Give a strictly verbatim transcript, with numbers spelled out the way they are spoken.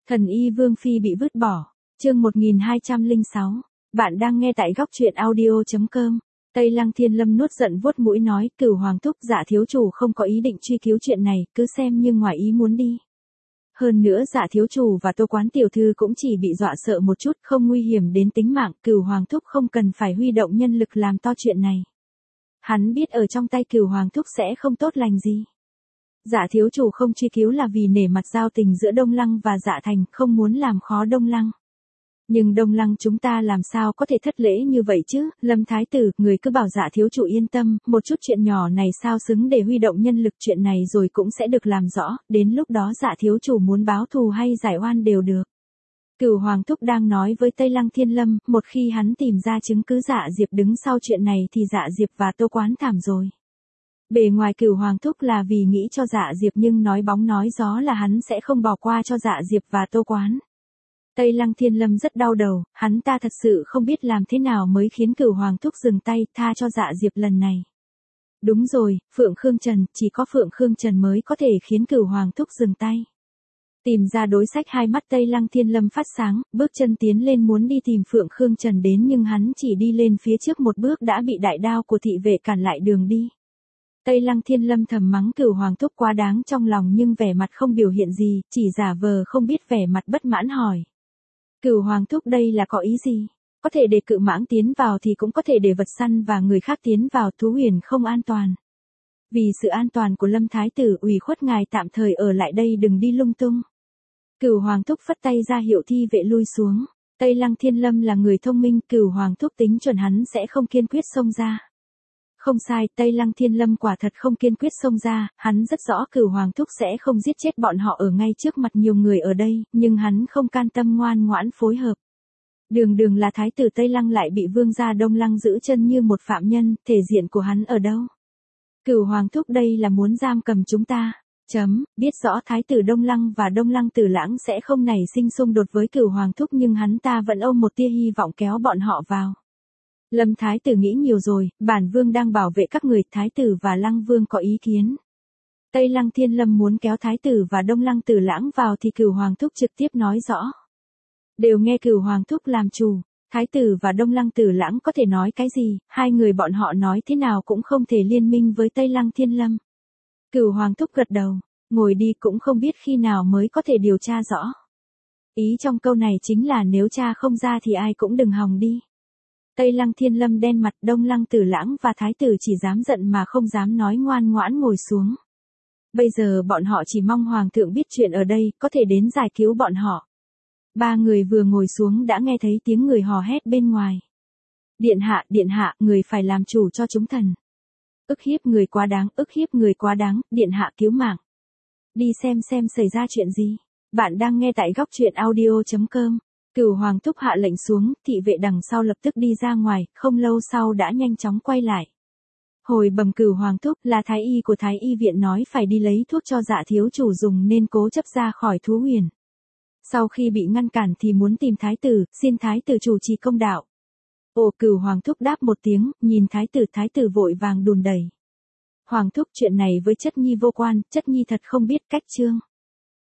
Thần y Vương Phi bị vứt bỏ. Chương một nghìn hai trăm lẻ sáu. Bạn đang nghe tại góc truyện audio chấm com. Tây Lăng Thiên Lâm nuốt giận vuốt mũi nói, Cửu Hoàng thúc, Dạ thiếu chủ không có ý định truy cứu chuyện này, cứ xem như ngoài ý muốn đi. Hơn nữa Dạ thiếu chủ và Tô Quán tiểu thư cũng chỉ bị dọa sợ một chút, không nguy hiểm đến tính mạng, Cửu Hoàng thúc không cần phải huy động nhân lực làm to chuyện này. Hắn biết ở trong tay Cửu Hoàng thúc sẽ không tốt lành gì. Dạ thiếu chủ không truy cứu là vì nể mặt giao tình giữa Đông Lăng và Dạ thành, không muốn làm khó Đông Lăng. Nhưng Đông Lăng chúng ta làm sao có thể thất lễ như vậy chứ, Lâm Thái tử, người cứ bảo Dạ thiếu chủ yên tâm, một chút chuyện nhỏ này sao xứng để huy động nhân lực, chuyện này rồi cũng sẽ được làm rõ, đến lúc đó Dạ thiếu chủ muốn báo thù hay giải oan đều được. Cửu Hoàng thúc đang nói với Tây Lăng Thiên Lâm, một khi hắn tìm ra chứng cứ Dạ Diệp đứng sau chuyện này thì Dạ Diệp và Tô Quán thảm rồi. Bề ngoài Cửu Hoàng thúc là vì nghĩ cho Dạ Diệp, nhưng nói bóng nói gió là hắn sẽ không bỏ qua cho Dạ Diệp và Tô Quán. Tây Lăng Thiên Lâm rất đau đầu, hắn ta thật sự không biết làm thế nào mới khiến Cửu Hoàng thúc dừng tay, tha cho Dạ Diệp lần này. Đúng rồi, Phượng Khương Trần, chỉ có Phượng Khương Trần mới có thể khiến Cửu Hoàng thúc dừng tay. Tìm ra đối sách, hai mắt Tây Lăng Thiên Lâm phát sáng, bước chân tiến lên muốn đi tìm Phượng Khương Trần đến, nhưng hắn chỉ đi lên phía trước một bước đã bị đại đao của thị vệ cản lại đường đi. Tây Lăng Thiên Lâm thầm mắng Cửu Hoàng thúc quá đáng trong lòng, nhưng vẻ mặt không biểu hiện gì, chỉ giả vờ không biết, vẻ mặt bất mãn hỏi. Cửu Hoàng thúc, đây là có ý gì? Có thể để cự mãng tiến vào thì cũng có thể để vật săn và người khác tiến vào, thú huyền không an toàn. Vì sự an toàn của Lâm Thái tử, ủy khuất ngài tạm thời ở lại đây, đừng đi lung tung. Cửu Hoàng thúc phất tay ra hiệu thi vệ lui xuống. Tây Lăng Thiên Lâm là người thông minh, Cửu Hoàng thúc tính chuẩn hắn sẽ không kiên quyết xông ra. Không sai, Tây Lăng Thiên Lâm quả thật không kiên quyết xông ra, hắn rất rõ Cửu Hoàng thúc sẽ không giết chết bọn họ ở ngay trước mặt nhiều người ở đây, nhưng hắn không can tâm ngoan ngoãn phối hợp. Đường đường là thái tử Tây Lăng lại bị vương gia Đông Lăng giữ chân như một phạm nhân, thể diện của hắn ở đâu? Cửu Hoàng thúc, đây là muốn giam cầm chúng ta. Chấm, biết rõ thái tử Đông Lăng và Đông Lăng Tử Lãng sẽ không nảy sinh xung đột với Cửu Hoàng thúc, nhưng hắn ta vẫn ôm một tia hy vọng kéo bọn họ vào. Lâm Thái tử nghĩ nhiều rồi, bản vương đang bảo vệ các người, Thái tử và Lăng vương có ý kiến. Tây Lăng Thiên Lâm muốn kéo Thái tử và Đông Lăng Tử Lãng vào thì Cửu Hoàng thúc trực tiếp nói rõ. Đều nghe Cửu Hoàng thúc làm chủ, Thái tử và Đông Lăng Tử Lãng có thể nói cái gì, hai người bọn họ nói thế nào cũng không thể liên minh với Tây Lăng Thiên Lâm. Cửu Hoàng thúc gật đầu, ngồi đi, cũng không biết khi nào mới có thể điều tra rõ. Ý trong câu này chính là nếu cha không ra thì ai cũng đừng hòng đi. Tây Lăng Thiên Lâm đen mặt, Đông Lăng Tử Lãng và Thái tử chỉ dám giận mà không dám nói, ngoan ngoãn ngồi xuống. Bây giờ bọn họ chỉ mong Hoàng thượng biết chuyện ở đây, có thể đến giải cứu bọn họ. Ba người vừa ngồi xuống đã nghe thấy tiếng người hò hét bên ngoài. Điện hạ, điện hạ, người phải làm chủ cho chúng thần. Ức hiếp người quá đáng, ức hiếp người quá đáng, điện hạ cứu mạng. Đi xem xem xảy ra chuyện gì. Bạn đang nghe tại góc truyện audio chấm com. Cửu Hoàng thúc hạ lệnh xuống, thị vệ đằng sau lập tức đi ra ngoài, không lâu sau đã nhanh chóng quay lại. Hồi bẩm Cửu Hoàng thúc, là thái y của Thái y viện nói phải đi lấy thuốc cho Dạ thiếu chủ dùng nên cố chấp ra khỏi thú huyền. Sau khi bị ngăn cản thì muốn tìm thái tử, xin thái tử chủ trì công đạo. Ồ, Cửu Hoàng thúc đáp một tiếng, nhìn thái tử, thái tử vội vàng đùn đẩy. Hoàng thúc, chuyện này với chất nhi vô quan, chất nhi thật không biết cách chương.